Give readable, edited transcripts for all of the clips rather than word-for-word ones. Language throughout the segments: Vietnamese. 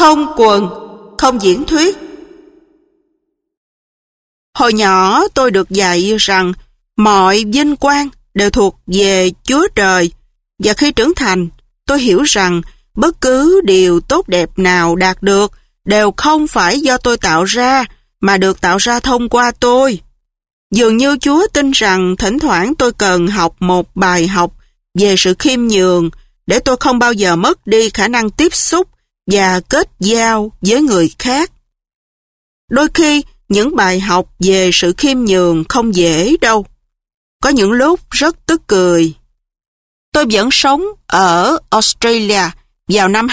không quần, không diễn thuyết. Hồi nhỏ tôi được dạy rằng mọi vinh quang đều thuộc về Chúa Trời, và khi trưởng thành, tôi hiểu rằng bất cứ điều tốt đẹp nào đạt được đều không phải do tôi tạo ra, mà được tạo ra thông qua tôi. Dường như Chúa tin rằng thỉnh thoảng tôi cần học một bài học về sự khiêm nhường để tôi không bao giờ mất đi khả năng tiếp xúc và kết giao với người khác. Đôi khi, những bài học về sự khiêm nhường không dễ đâu. Có những lúc rất tức cười. Tôi vẫn sống ở Australia vào năm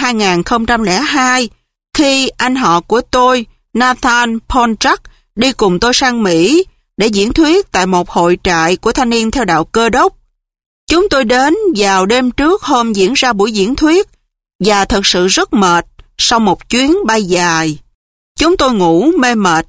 2002 khi anh họ của tôi, Nathan Ponchak, đi cùng tôi sang Mỹ để diễn thuyết tại một hội trại của thanh niên theo đạo Cơ Đốc. Chúng tôi đến vào đêm trước hôm diễn ra buổi diễn thuyết và thật sự rất mệt sau một chuyến bay dài. Chúng tôi ngủ mê mệt.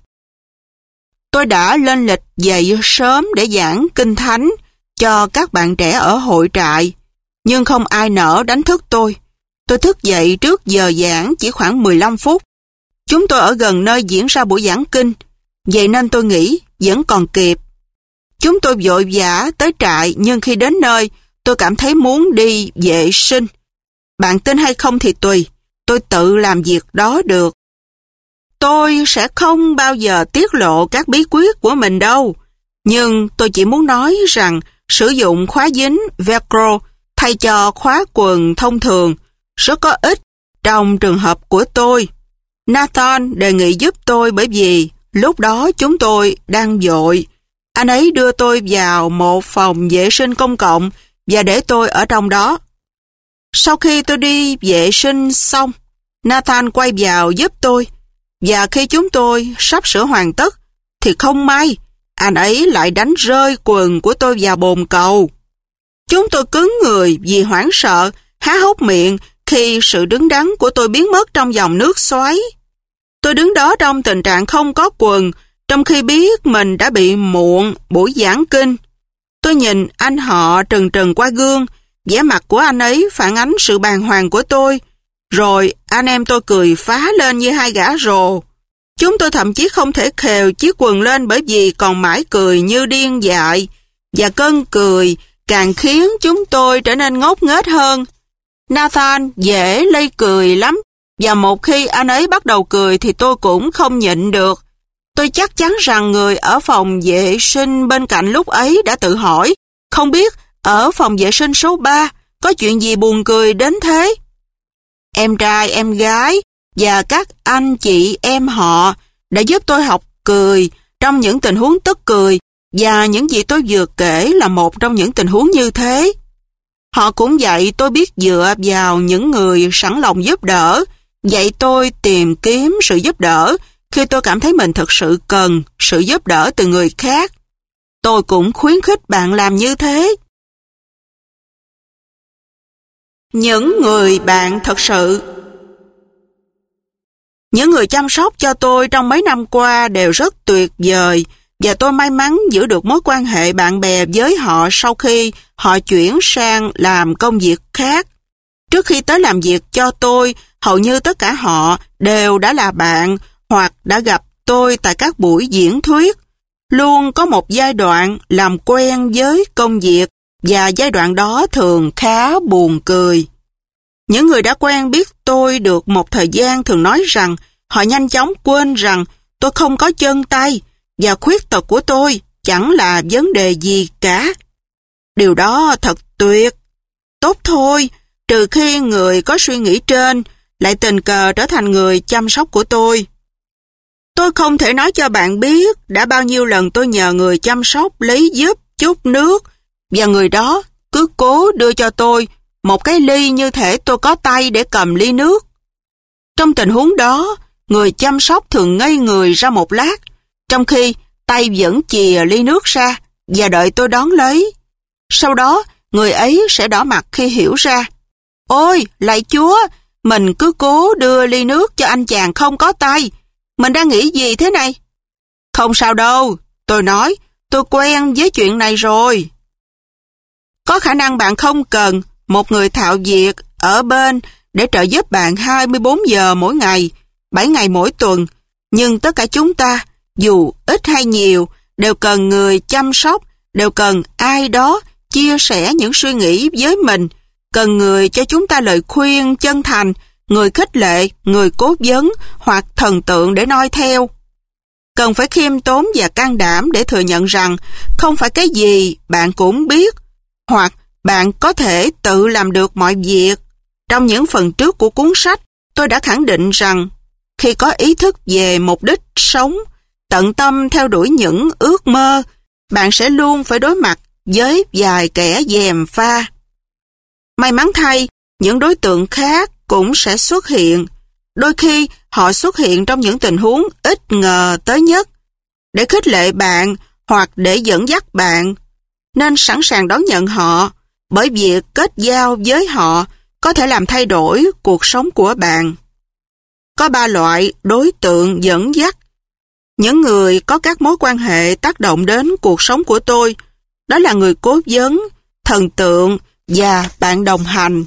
Tôi đã lên lịch dậy sớm để giảng Kinh Thánh cho các bạn trẻ ở hội trại, nhưng không ai nỡ đánh thức tôi. Tôi thức dậy trước giờ giảng chỉ khoảng 15 phút. Chúng tôi ở gần nơi diễn ra buổi giảng kinh, vậy nên tôi nghĩ vẫn còn kịp. Chúng tôi vội vã tới trại, nhưng khi đến nơi, tôi cảm thấy muốn đi vệ sinh. Bạn tin hay không thì tùy, tôi tự làm việc đó được. Tôi sẽ không bao giờ tiết lộ các bí quyết của mình đâu, nhưng tôi chỉ muốn nói rằng sử dụng khóa dính Velcro thay cho khóa quần thông thường rất có ích trong trường hợp của tôi. Nathan đề nghị giúp tôi bởi vì lúc đó chúng tôi đang vội. Anh ấy đưa tôi vào một phòng vệ sinh công cộng và để tôi ở trong đó. Sau khi tôi đi vệ sinh xong, Nathan quay vào giúp tôi, và khi chúng tôi sắp sửa hoàn tất thì không may anh ấy lại đánh rơi quần của tôi vào bồn cầu. Chúng tôi cứng người vì hoảng sợ, há hốc miệng khi sự đứng đắn của tôi biến mất trong dòng nước xoáy. Tôi đứng đó trong tình trạng không có quần, trong khi biết mình đã bị muộn buổi giảng kinh. Tôi nhìn anh họ trừng trừng qua gương, vẻ mặt của anh ấy phản ánh sự bàng hoàng của tôi. Rồi anh em tôi cười phá lên như hai gã rồ. Chúng tôi thậm chí không thể khều chiếc quần lên bởi vì còn mãi cười như điên dại, và cơn cười càng khiến chúng tôi trở nên ngốc nghếch hơn. Nathan dễ lây cười lắm, và một khi anh ấy bắt đầu cười thì tôi cũng không nhịn được. Tôi chắc chắn rằng người ở phòng vệ sinh bên cạnh lúc ấy đã tự hỏi, không biết ở phòng vệ sinh số 3 có chuyện gì buồn cười đến thế. Em trai, em gái và các anh chị em họ đã giúp tôi học cười trong những tình huống tức cười, và những gì tôi vừa kể là một trong những tình huống như thế. Họ cũng dạy tôi biết dựa vào những người sẵn lòng giúp đỡ, dạy tôi tìm kiếm sự giúp đỡ khi tôi cảm thấy mình thực sự cần sự giúp đỡ từ người khác. Tôi cũng khuyến khích bạn làm như thế. Những người bạn thật sự. Những người chăm sóc cho tôi trong mấy năm qua đều rất tuyệt vời, và tôi may mắn giữ được mối quan hệ bạn bè với họ sau khi họ chuyển sang làm công việc khác. Trước khi tới làm việc cho tôi, hầu như tất cả họ đều đã là bạn hoặc đã gặp tôi tại các buổi diễn thuyết. Luôn có một giai đoạn làm quen với công việc, và giai đoạn đó thường khá buồn cười. Những người đã quen biết tôi được một thời gian thường nói rằng họ nhanh chóng quên rằng tôi không có chân tay, và khuyết tật của tôi chẳng là vấn đề gì cả. Điều đó thật tuyệt. Tốt thôi, trừ khi người có suy nghĩ trên lại tình cờ trở thành người chăm sóc của tôi. Tôi không thể nói cho bạn biết đã bao nhiêu lần tôi nhờ người chăm sóc lấy giúp chút nước, và người đó cứ cố đưa cho tôi một cái ly như thể tôi có tay để cầm ly nước. Trong tình huống đó, người chăm sóc thường ngây người ra một lát, trong khi tay vẫn chìa ly nước ra và đợi tôi đón lấy. Sau đó, người ấy sẽ đỏ mặt khi hiểu ra. Ôi, lạy Chúa, mình cứ cố đưa ly nước cho anh chàng không có tay. Mình đang nghĩ gì thế này? Không sao đâu, tôi nói, tôi quen với chuyện này rồi. Có khả năng bạn không cần một người thạo việc ở bên để trợ giúp bạn 24 giờ mỗi ngày, 7 ngày mỗi tuần. Nhưng tất cả chúng ta, dù ít hay nhiều, đều cần người chăm sóc, đều cần ai đó chia sẻ những suy nghĩ với mình, cần người cho chúng ta lời khuyên chân thành, người khích lệ, người cố vấn hoặc thần tượng để noi theo. Cần phải khiêm tốn và can đảm để thừa nhận rằng không phải cái gì bạn cũng biết, hoặc bạn có thể tự làm được mọi việc. Trong những phần trước của cuốn sách, tôi đã khẳng định rằng khi có ý thức về mục đích sống, tận tâm theo đuổi những ước mơ, bạn sẽ luôn phải đối mặt với vài kẻ gièm pha. May mắn thay, những đối tượng khác cũng sẽ xuất hiện. Đôi khi họ xuất hiện trong những tình huống ít ngờ tới nhất, để khích lệ bạn hoặc để dẫn dắt bạn. Nên sẵn sàng đón nhận họ, bởi việc kết giao với họ có thể làm thay đổi cuộc sống của bạn. Có 3 loại đối tượng dẫn dắt. Những người có các mối quan hệ tác động đến cuộc sống của tôi, đó là người cố vấn, thần tượng và bạn đồng hành.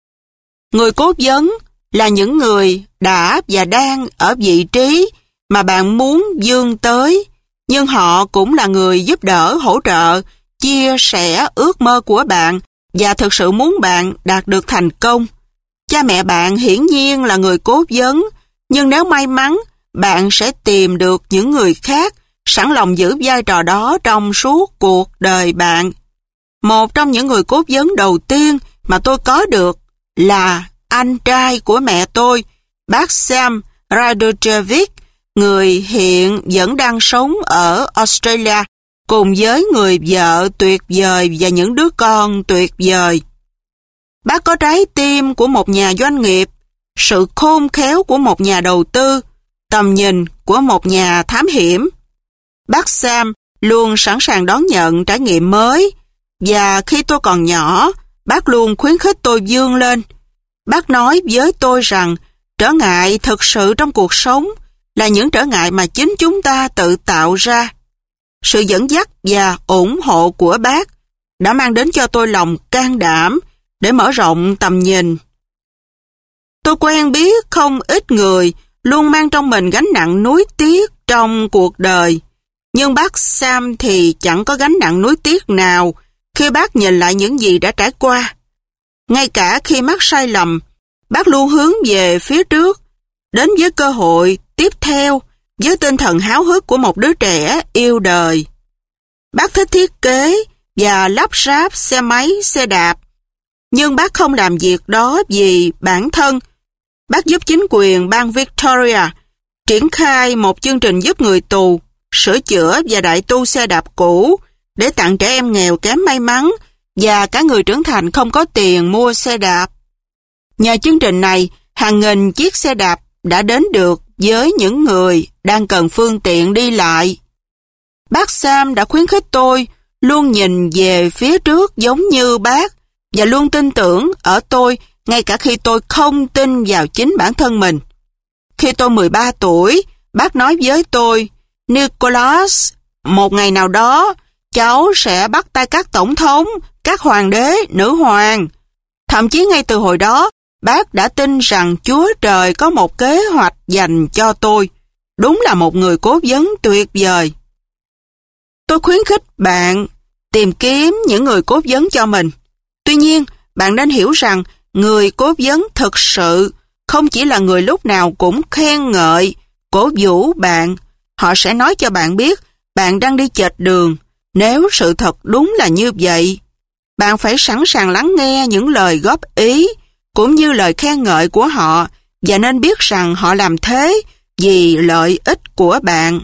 Người cố vấn là những người đã và đang ở vị trí mà bạn muốn vươn tới, nhưng họ cũng là người giúp đỡ, hỗ trợ, chia sẻ ước mơ của bạn và thực sự muốn bạn đạt được thành công. Cha mẹ bạn hiển nhiên là người cố vấn, nhưng nếu may mắn, bạn sẽ tìm được những người khác sẵn lòng giữ vai trò đó trong suốt cuộc đời bạn. Một trong những người cố vấn đầu tiên mà tôi có được là anh trai của mẹ tôi, bác Sam Radojevic, người hiện vẫn đang sống ở Australia, cùng với người vợ tuyệt vời và những đứa con tuyệt vời. Bác có trái tim của một nhà doanh nghiệp, sự khôn khéo của một nhà đầu tư, tầm nhìn của một nhà thám hiểm. Bác Sam luôn sẵn sàng đón nhận trải nghiệm mới, và khi tôi còn nhỏ, bác luôn khuyến khích tôi vươn lên. Bác nói với tôi rằng trở ngại thực sự trong cuộc sống là những trở ngại mà chính chúng ta tự tạo ra. Sự dẫn dắt và ủng hộ của bác đã mang đến cho tôi lòng can đảm để mở rộng tầm nhìn. Tôi quen biết không ít người luôn mang trong mình gánh nặng nuối tiếc trong cuộc đời, nhưng bác Sam thì chẳng có gánh nặng nuối tiếc nào khi bác nhìn lại những gì đã trải qua. Ngay cả khi mắc sai lầm, bác luôn hướng về phía trước, đến với cơ hội tiếp theo với tinh thần háo hức của một đứa trẻ yêu đời. Bác thích thiết kế và lắp ráp xe máy, xe đạp, nhưng bác không làm việc đó vì bản thân. Bác giúp chính quyền bang Victoria triển khai một chương trình giúp người tù sửa chữa và đại tu xe đạp cũ để tặng trẻ em nghèo kém may mắn và cả người trưởng thành không có tiền mua xe đạp. Nhờ chương trình này, hàng nghìn chiếc xe đạp đã đến được với những người đang cần phương tiện đi lại. Bác Sam đã khuyến khích tôi luôn nhìn về phía trước giống như bác và luôn tin tưởng ở tôi ngay cả khi tôi không tin vào chính bản thân mình. Khi tôi 13 tuổi, bác nói với tôi, Nicholas, một ngày nào đó, cháu sẽ bắt tay các tổng thống, các hoàng đế, nữ hoàng. Thậm chí ngay từ hồi đó, bác đã tin rằng Chúa Trời có một kế hoạch dành cho tôi. Đúng là một người cố vấn tuyệt vời. Tôi khuyến khích bạn tìm kiếm những người cố vấn cho mình. Tuy nhiên, bạn nên hiểu rằng người cố vấn thực sự không chỉ là người lúc nào cũng khen ngợi, cổ vũ bạn. Họ sẽ nói cho bạn biết bạn đang đi chệch đường. Nếu sự thật đúng là như vậy, bạn phải sẵn sàng lắng nghe những lời góp ý cũng như lời khen ngợi của họ và nên biết rằng họ làm thế vì lợi ích của bạn.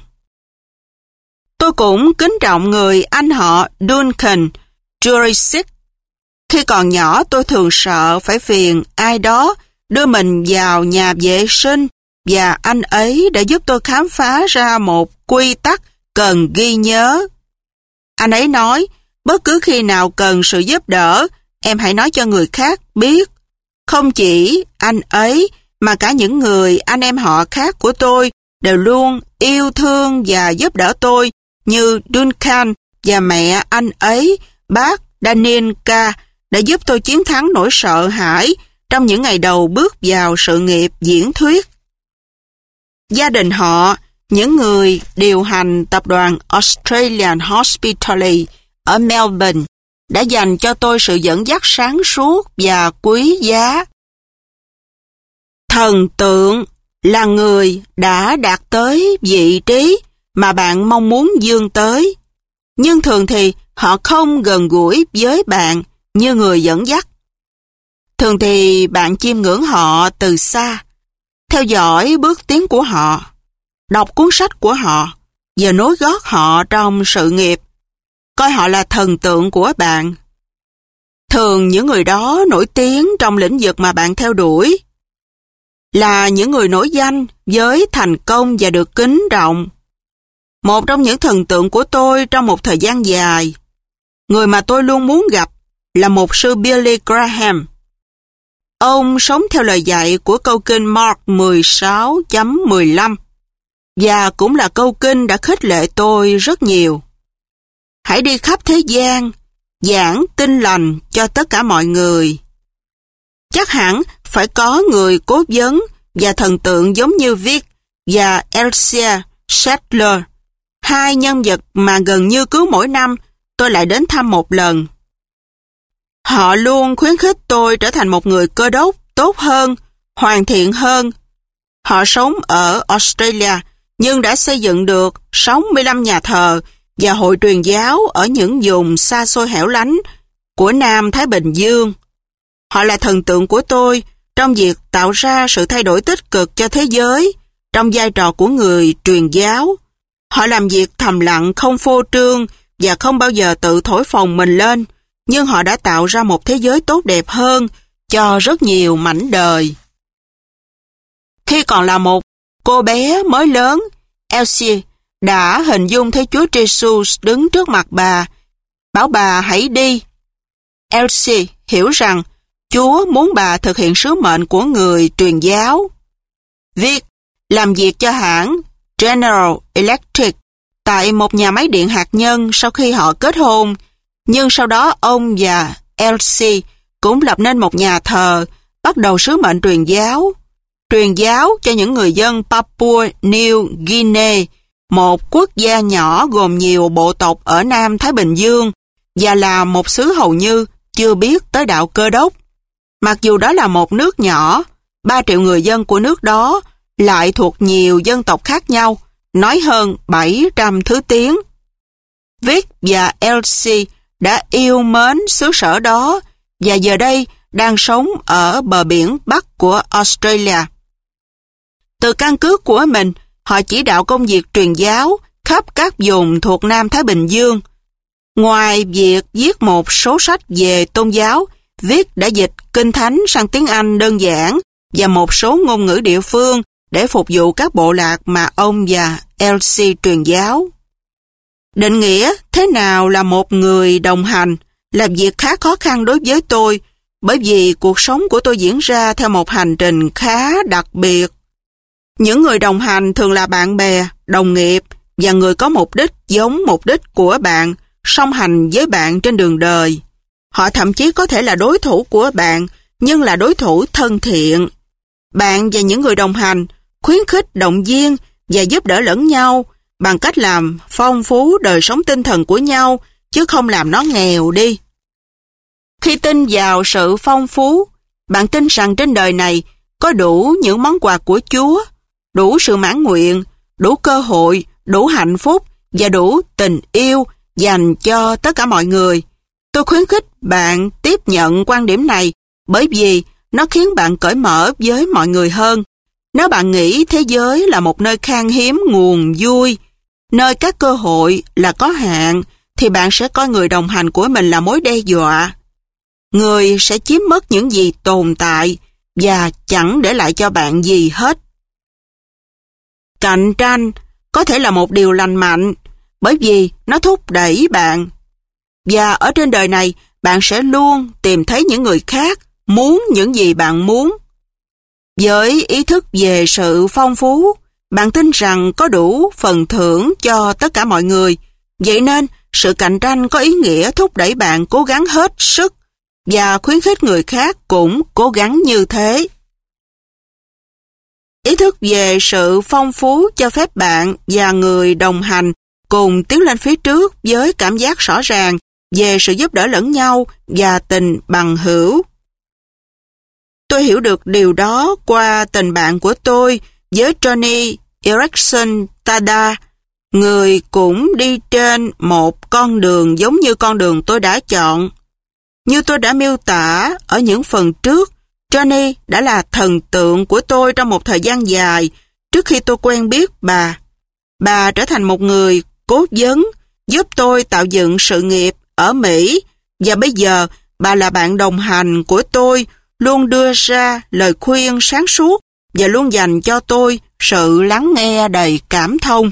Tôi cũng kính trọng người anh họ Duncan Jurisic. Khi còn nhỏ tôi thường sợ phải phiền ai đó đưa mình vào nhà vệ sinh và anh ấy đã giúp tôi khám phá ra một quy tắc cần ghi nhớ. Anh ấy nói, bất cứ khi nào cần sự giúp đỡ, em hãy nói cho người khác biết. Không chỉ anh ấy mà cả những người anh em họ khác của tôi đều luôn yêu thương và giúp đỡ tôi như Duncan và mẹ anh ấy, bác Danielka, đã giúp tôi chiến thắng nỗi sợ hãi trong những ngày đầu bước vào sự nghiệp diễn thuyết. Gia đình họ, những người điều hành tập đoàn Australian Hospitality ở Melbourne, đã dành cho tôi sự dẫn dắt sáng suốt và quý giá. Thần tượng là người đã đạt tới vị trí mà bạn mong muốn vươn tới, nhưng thường thì họ không gần gũi với bạn như người dẫn dắt. Thường thì bạn chiêm ngưỡng họ từ xa, theo dõi bước tiến của họ, đọc cuốn sách của họ và nối gót họ trong sự nghiệp, coi họ là thần tượng của bạn. Thường những người đó nổi tiếng trong lĩnh vực mà bạn theo đuổi, là những người nổi danh với thành công và được kính trọng. Một trong những thần tượng của tôi trong một thời gian dài, người mà tôi luôn muốn gặp, là mục sư Billy Graham. Ông sống theo lời dạy của câu kinh Mark 16.15 và cũng là câu kinh đã khích lệ tôi rất nhiều. Hãy đi khắp thế gian, giảng tin lành cho tất cả mọi người. Chắc hẳn phải có người cố vấn và thần tượng giống như Vic và Elsie Sattler, hai nhân vật mà gần như cứ mỗi năm tôi lại đến thăm một lần. Họ luôn khuyến khích tôi trở thành một người Cơ Đốc tốt hơn, hoàn thiện hơn. Họ sống ở Australia nhưng đã xây dựng được 65 nhà thờ và hội truyền giáo ở những vùng xa xôi hẻo lánh của Nam Thái Bình Dương. Họ là thần tượng của tôi trong việc tạo ra sự thay đổi tích cực cho thế giới trong vai trò của người truyền giáo. Họ làm việc thầm lặng, không phô trương và không bao giờ tự thổi phồng mình lên, nhưng họ đã tạo ra một thế giới tốt đẹp hơn cho rất nhiều mảnh đời. Khi còn là một cô bé mới lớn, Elsie đã hình dung thấy Chúa Giêsu đứng trước mặt bà, bảo bà hãy đi. Elsie hiểu rằng Chúa muốn bà thực hiện sứ mệnh của người truyền giáo. Vic làm việc cho hãng General Electric tại một nhà máy điện hạt nhân sau khi họ kết hôn, nhưng sau đó ông và Elsie cũng lập nên một nhà thờ, bắt đầu sứ mệnh truyền giáo cho những người dân Papua New Guinea, một quốc gia nhỏ gồm nhiều bộ tộc ở Nam Thái Bình Dương và là một xứ hầu như chưa biết tới đạo Cơ Đốc. Mặc dù đó là một nước nhỏ, 3 triệu người dân của nước đó lại thuộc nhiều dân tộc khác nhau, nói hơn 700 thứ tiếng. Vic và Elsie đã yêu mến xứ sở đó và giờ đây đang sống ở bờ biển Bắc của Australia. Từ căn cứ của mình, họ chỉ đạo công việc truyền giáo khắp các vùng thuộc Nam Thái Bình Dương. Ngoài việc viết một số sách về tôn giáo, Vic đã dịch Kinh Thánh sang tiếng Anh đơn giản và một số ngôn ngữ địa phương để phục vụ các bộ lạc mà ông và Elsie truyền giáo. Định nghĩa thế nào là một người đồng hành là việc khá khó khăn đối với tôi, bởi vì cuộc sống của tôi diễn ra theo một hành trình khá đặc biệt. Những người đồng hành thường là bạn bè, đồng nghiệp và người có mục đích giống mục đích của bạn, song hành với bạn trên đường đời. Họ thậm chí có thể là đối thủ của bạn, nhưng là đối thủ thân thiện. Bạn và những người đồng hành khuyến khích, động viên và giúp đỡ lẫn nhau bằng cách làm phong phú đời sống tinh thần của nhau, chứ không làm nó nghèo đi. Khi tin vào sự phong phú, bạn tin rằng trên đời này có đủ những món quà của Chúa, đủ sự mãn nguyện, đủ cơ hội, đủ hạnh phúc và đủ tình yêu dành cho tất cả mọi người. Tôi khuyến khích bạn tiếp nhận quan điểm này bởi vì nó khiến bạn cởi mở với mọi người hơn. Nếu bạn nghĩ thế giới là một nơi khan hiếm nguồn vui, nơi các cơ hội là có hạn, thì bạn sẽ coi người đồng hành của mình là mối đe dọa. Người sẽ chiếm mất những gì tồn tại và chẳng để lại cho bạn gì hết. Cạnh tranh có thể là một điều lành mạnh bởi vì nó thúc đẩy bạn. Và ở trên đời này, bạn sẽ luôn tìm thấy những người khác muốn những gì bạn muốn. Với ý thức về sự phong phú, bạn tin rằng có đủ phần thưởng cho tất cả mọi người. Vậy nên, sự cạnh tranh có ý nghĩa thúc đẩy bạn cố gắng hết sức và khuyến khích người khác cũng cố gắng như thế. Ý thức về sự phong phú cho phép bạn và người đồng hành cùng tiến lên phía trước với cảm giác rõ ràng về sự giúp đỡ lẫn nhau và tình bằng hữu. Tôi hiểu được điều đó qua tình bạn của tôi với Joni Eareckson Tada, người cũng đi trên một con đường giống như con đường tôi đã chọn. Như tôi đã miêu tả ở những phần trước, Johnny đã là thần tượng của tôi trong một thời gian dài trước khi tôi quen biết bà. Bà trở thành một người cố vấn giúp tôi tạo dựng sự nghiệp ở Mỹ và bây giờ bà là bạn đồng hành của tôi, luôn đưa ra lời khuyên sáng suốt và luôn dành cho tôi sự lắng nghe đầy cảm thông.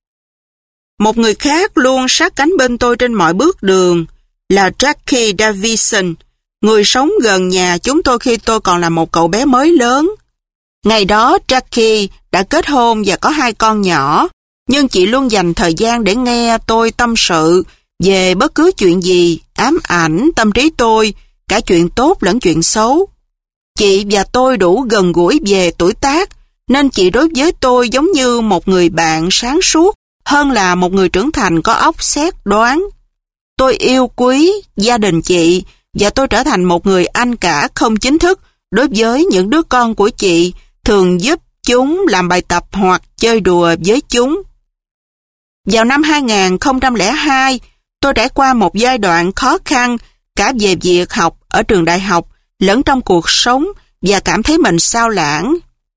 Một người khác luôn sát cánh bên tôi trên mọi bước đường là Jackie Davison, người sống gần nhà chúng tôi khi tôi còn là một cậu bé mới lớn. Ngày đó Jackie đã kết hôn và có 2 con nhỏ, nhưng chị luôn dành thời gian để nghe tôi tâm sự về bất cứ chuyện gì ám ảnh tâm trí tôi, cả chuyện tốt lẫn chuyện xấu. Chị và tôi đủ gần gũi về tuổi tác, nên chị đối với tôi giống như một người bạn sáng suốt hơn là một người trưởng thành có óc xét đoán. Tôi yêu quý gia đình chị và tôi trở thành một người anh cả không chính thức đối với những đứa con của chị, thường giúp chúng làm bài tập hoặc chơi đùa với chúng. Vào năm 2002, tôi trải qua một giai đoạn khó khăn cả về việc học ở trường đại học lẫn trong cuộc sống và cảm thấy mình sao lãng.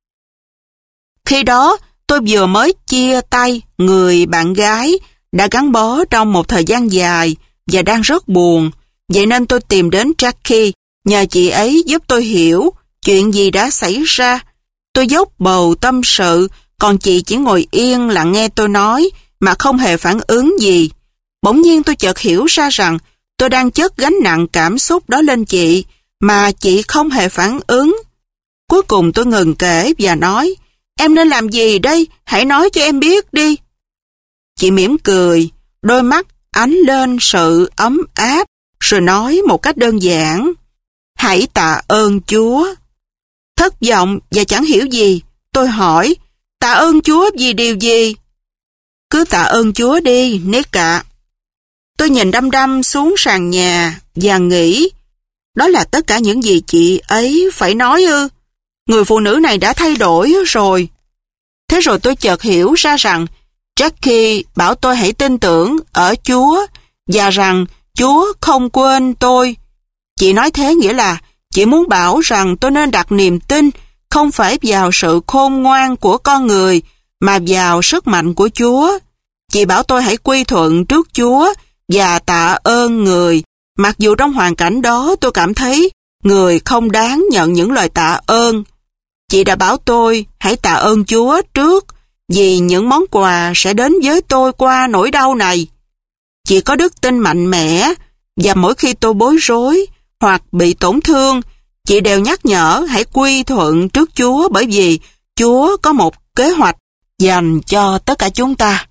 Khi đó, tôi vừa mới chia tay người bạn gái đã gắn bó trong một thời gian dài và đang rất buồn. Vậy nên tôi tìm đến Jackie, nhờ chị ấy giúp tôi hiểu chuyện gì đã xảy ra. Tôi dốc bầu tâm sự, còn chị chỉ ngồi yên lặng nghe tôi nói mà không hề phản ứng gì. Bỗng nhiên tôi chợt hiểu ra rằng tôi đang chất gánh nặng cảm xúc đó lên chị, mà chị không hề phản ứng. Cuối cùng tôi ngừng kể và nói, em nên làm gì đây? Hãy nói cho em biết đi. Chị mỉm cười, đôi mắt ánh lên sự ấm áp, rồi nói một cách đơn giản, hãy tạ ơn Chúa. Thất vọng và chẳng hiểu gì, tôi hỏi, tạ ơn Chúa vì điều gì? Cứ tạ ơn Chúa đi, Nika. Tôi nhìn đăm đăm xuống sàn nhà và nghĩ, đó là tất cả những gì chị ấy phải nói ư? Người phụ nữ này đã thay đổi rồi. Thế rồi tôi chợt hiểu ra rằng Jackie bảo tôi hãy tin tưởng ở Chúa và rằng Chúa không quên tôi. Chị nói thế nghĩa là chị muốn bảo rằng tôi nên đặt niềm tin không phải vào sự khôn ngoan của con người mà vào sức mạnh của Chúa. Chị bảo tôi hãy quy thuận trước Chúa và tạ ơn người, mặc dù trong hoàn cảnh đó tôi cảm thấy người không đáng nhận những lời tạ ơn. Chị đã bảo tôi hãy tạ ơn Chúa trước vì những món quà sẽ đến với tôi qua nỗi đau này. Chị có đức tin mạnh mẽ và mỗi khi tôi bối rối hoặc bị tổn thương, chị đều nhắc nhở hãy quy thuận trước Chúa bởi vì Chúa có một kế hoạch dành cho tất cả chúng ta.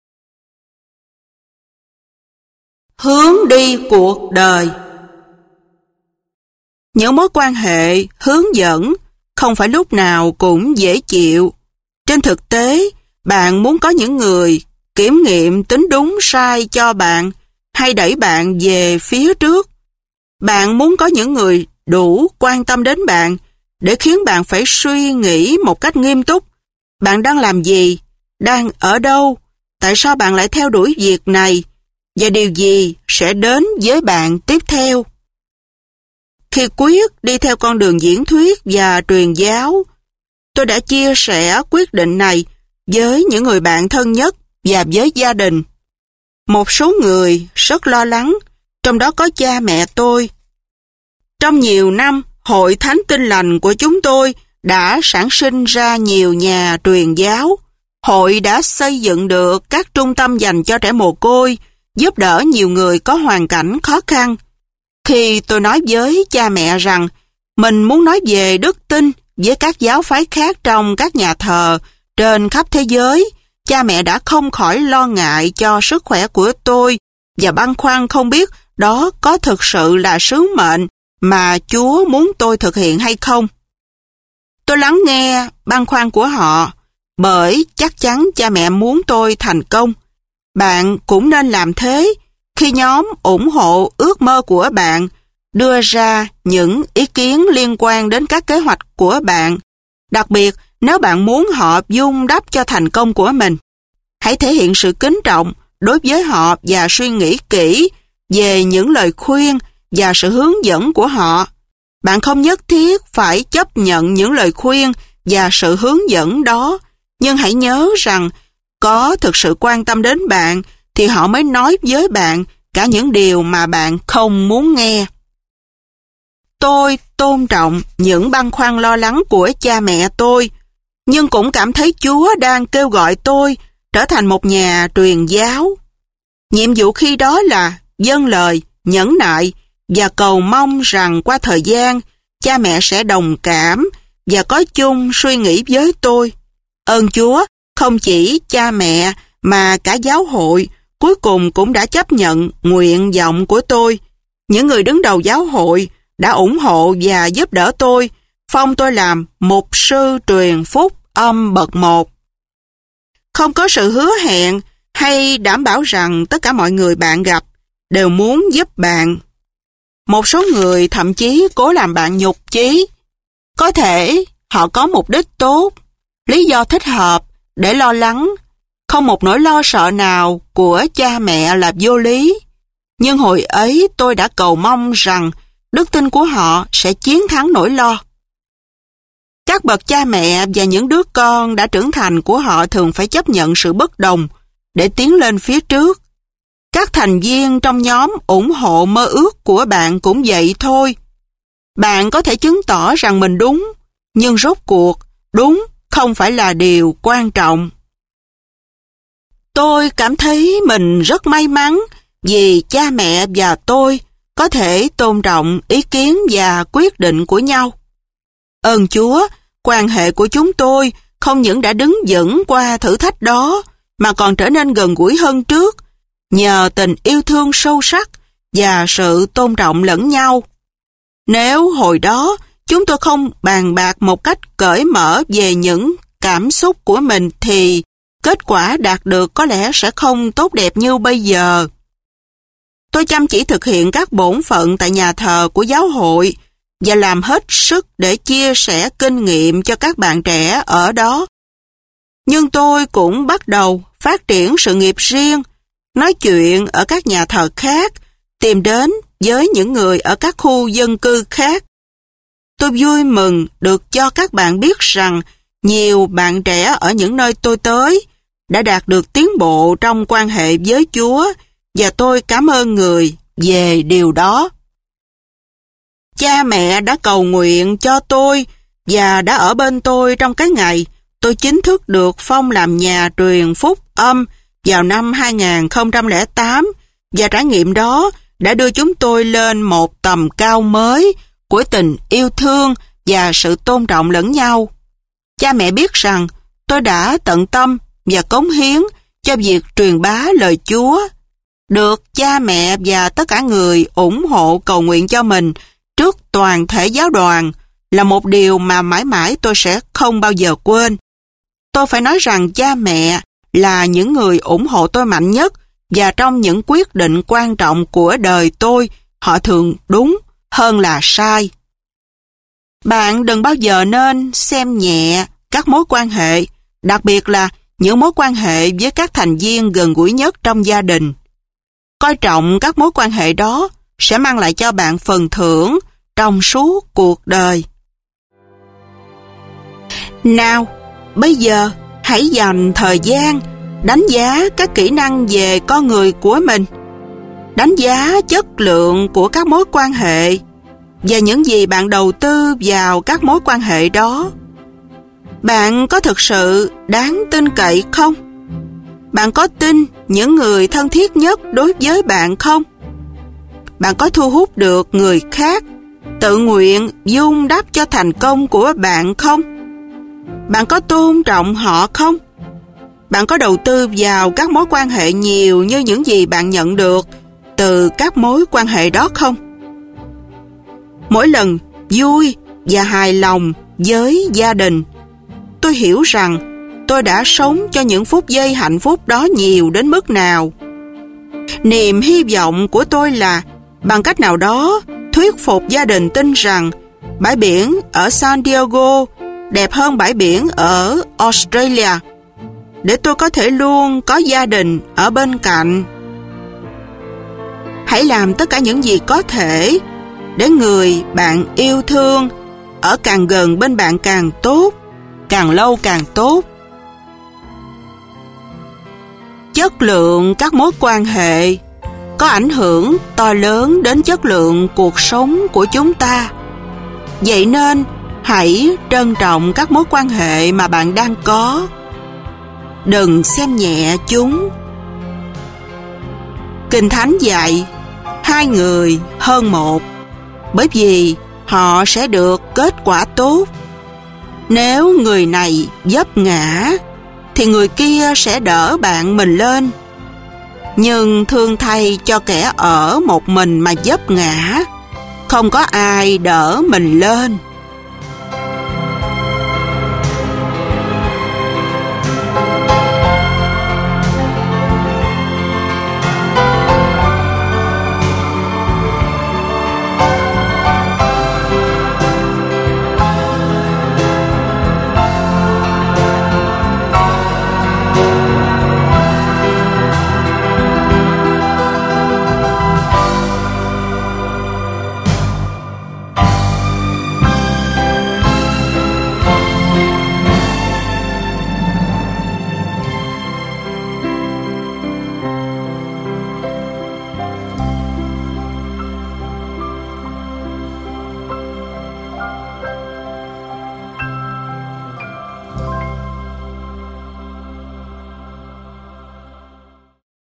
Hướng đi cuộc đời. Những mối quan hệ hướng dẫn không phải lúc nào cũng dễ chịu. Trên thực tế, bạn muốn có những người kiểm nghiệm tính đúng sai cho bạn hay đẩy bạn về phía trước. Bạn muốn có những người đủ quan tâm đến bạn để khiến bạn phải suy nghĩ một cách nghiêm túc. Bạn đang làm gì? Đang ở đâu? Tại sao bạn lại theo đuổi việc này? Và điều gì sẽ đến với bạn tiếp theo? Khi quyết đi theo con đường diễn thuyết và truyền giáo, tôi đã chia sẻ quyết định này với những người bạn thân nhất và với gia đình. Một số người rất lo lắng, trong đó có cha mẹ tôi. Trong nhiều năm, Hội Thánh Tin Lành của chúng tôi đã sản sinh ra nhiều nhà truyền giáo. Hội đã xây dựng được các trung tâm dành cho trẻ mồ côi, giúp đỡ nhiều người có hoàn cảnh khó khăn. Khi tôi nói với cha mẹ rằng mình muốn nói về đức tin với các giáo phái khác trong các nhà thờ trên khắp thế giới, cha mẹ đã không khỏi lo ngại cho sức khỏe của tôi và băn khoăn không biết đó có thực sự là sứ mệnh mà Chúa muốn tôi thực hiện hay không? Tôi lắng nghe băn khoăn của họ, bởi chắc chắn cha mẹ muốn tôi thành công. Bạn cũng nên làm thế khi nhóm ủng hộ ước mơ của bạn đưa ra những ý kiến liên quan đến các kế hoạch của bạn, đặc biệt nếu bạn muốn họ vun đắp cho thành công của mình. Hãy thể hiện sự kính trọng đối với họ và suy nghĩ kỹ về những lời khuyên và sự hướng dẫn của họ. Bạn không nhất thiết phải chấp nhận những lời khuyên và sự hướng dẫn đó, nhưng hãy nhớ rằng có thực sự quan tâm đến bạn thì họ mới nói với bạn cả những điều mà bạn không muốn nghe. Tôi tôn trọng những băn khoăn lo lắng của cha mẹ tôi, nhưng cũng cảm thấy Chúa đang kêu gọi tôi trở thành một nhà truyền giáo. Nhiệm vụ khi đó là vâng lời, nhẫn nại và cầu mong rằng qua thời gian, cha mẹ sẽ đồng cảm và có chung suy nghĩ với tôi. Ơn Chúa, không chỉ cha mẹ mà cả giáo hội cuối cùng cũng đã chấp nhận nguyện vọng của tôi. Những người đứng đầu giáo hội đã ủng hộ và giúp đỡ tôi, phong tôi làm mục sư truyền phúc âm bậc 1. Không có sự hứa hẹn hay đảm bảo rằng tất cả mọi người bạn gặp đều muốn giúp bạn. Một số người thậm chí cố làm bạn nhục chí. Có thể họ có mục đích tốt, lý do thích hợp để lo lắng. Không một nỗi lo sợ nào của cha mẹ là vô lý. Nhưng hồi ấy tôi đã cầu mong rằng đức tin của họ sẽ chiến thắng nỗi lo. Các bậc cha mẹ và những đứa con đã trưởng thành của họ thường phải chấp nhận sự bất đồng để tiến lên phía trước. Các thành viên trong nhóm ủng hộ mơ ước của bạn cũng vậy thôi. Bạn có thể chứng tỏ rằng mình đúng, nhưng rốt cuộc, đúng không phải là điều quan trọng. Tôi cảm thấy mình rất may mắn vì cha mẹ và tôi có thể tôn trọng ý kiến và quyết định của nhau. Ơn Chúa, quan hệ của chúng tôi không những đã đứng vững qua thử thách đó, mà còn trở nên gần gũi hơn trước, nhờ tình yêu thương sâu sắc và sự tôn trọng lẫn nhau. Nếu hồi đó chúng tôi không bàn bạc một cách cởi mở về những cảm xúc của mình thì kết quả đạt được có lẽ sẽ không tốt đẹp như bây giờ. Tôi chăm chỉ thực hiện các bổn phận tại nhà thờ của giáo hội và làm hết sức để chia sẻ kinh nghiệm cho các bạn trẻ ở đó. Nhưng tôi cũng bắt đầu phát triển sự nghiệp riêng, nói chuyện ở các nhà thờ khác, tìm đến với những người ở các khu dân cư khác. Tôi vui mừng được cho các bạn biết rằng nhiều bạn trẻ ở những nơi tôi tới đã đạt được tiến bộ trong quan hệ với Chúa, và tôi cảm ơn người về điều đó. Cha mẹ đã cầu nguyện cho tôi và đã ở bên tôi trong cái ngày tôi chính thức được phong làm nhà truyền phúc âm vào năm 2008, và trải nghiệm đó đã đưa chúng tôi lên một tầm cao mới của tình yêu thương và sự tôn trọng lẫn nhau. Cha mẹ biết rằng tôi đã tận tâm và cống hiến cho việc truyền bá lời Chúa. Được cha mẹ và tất cả người ủng hộ cầu nguyện cho mình trước toàn thể giáo đoàn là một điều mà mãi mãi tôi sẽ không bao giờ quên. Tôi phải nói rằng cha mẹ là những người ủng hộ tôi mạnh nhất, và trong những quyết định quan trọng của đời tôi, họ thường đúng hơn là sai. Bạn đừng bao giờ nên xem nhẹ các mối quan hệ, đặc biệt là những mối quan hệ với các thành viên gần gũi nhất trong gia đình. Coi trọng các mối quan hệ đó sẽ mang lại cho bạn phần thưởng trong suốt cuộc đời. Nào, bây giờ hãy dành thời gian đánh giá các kỹ năng về con người của mình, đánh giá chất lượng của các mối quan hệ và những gì bạn đầu tư vào các mối quan hệ đó. Bạn có thực sự đáng tin cậy không? Bạn có tin những người thân thiết nhất đối với bạn không? Bạn có thu hút được người khác tự nguyện vun đắp cho thành công của bạn không? Bạn có tôn trọng họ không? Bạn có đầu tư vào các mối quan hệ nhiều như những gì bạn nhận được từ các mối quan hệ đó không? mỗi lần vui và hài lòng với gia đình. Tôi hiểu rằng tôi đã sống cho những phút giây hạnh phúc đó nhiều đến mức nào. Niềm hy vọng của tôi là bằng cách nào đó thuyết phục gia đình tin rằng bãi biển ở San Diego đẹp hơn bãi biển ở Australia, để tôi có thể luôn có gia đình ở bên cạnh. Hãy làm tất cả những gì có thể để người bạn yêu thương ở càng gần bên bạn càng tốt, càng lâu càng tốt. Chất lượng các mối quan hệ có ảnh hưởng to lớn đến chất lượng cuộc sống của chúng ta. Vậy nên, hãy trân trọng các mối quan hệ mà bạn đang có. Đừng xem nhẹ chúng. Kinh Thánh dạy, 2 người hơn 1, bởi vì họ sẽ được kết quả tốt. Nếu người này vấp ngã, thì người kia sẽ đỡ bạn mình lên. Nhưng thương thay cho kẻ ở một mình mà vấp ngã, không có ai đỡ mình lên.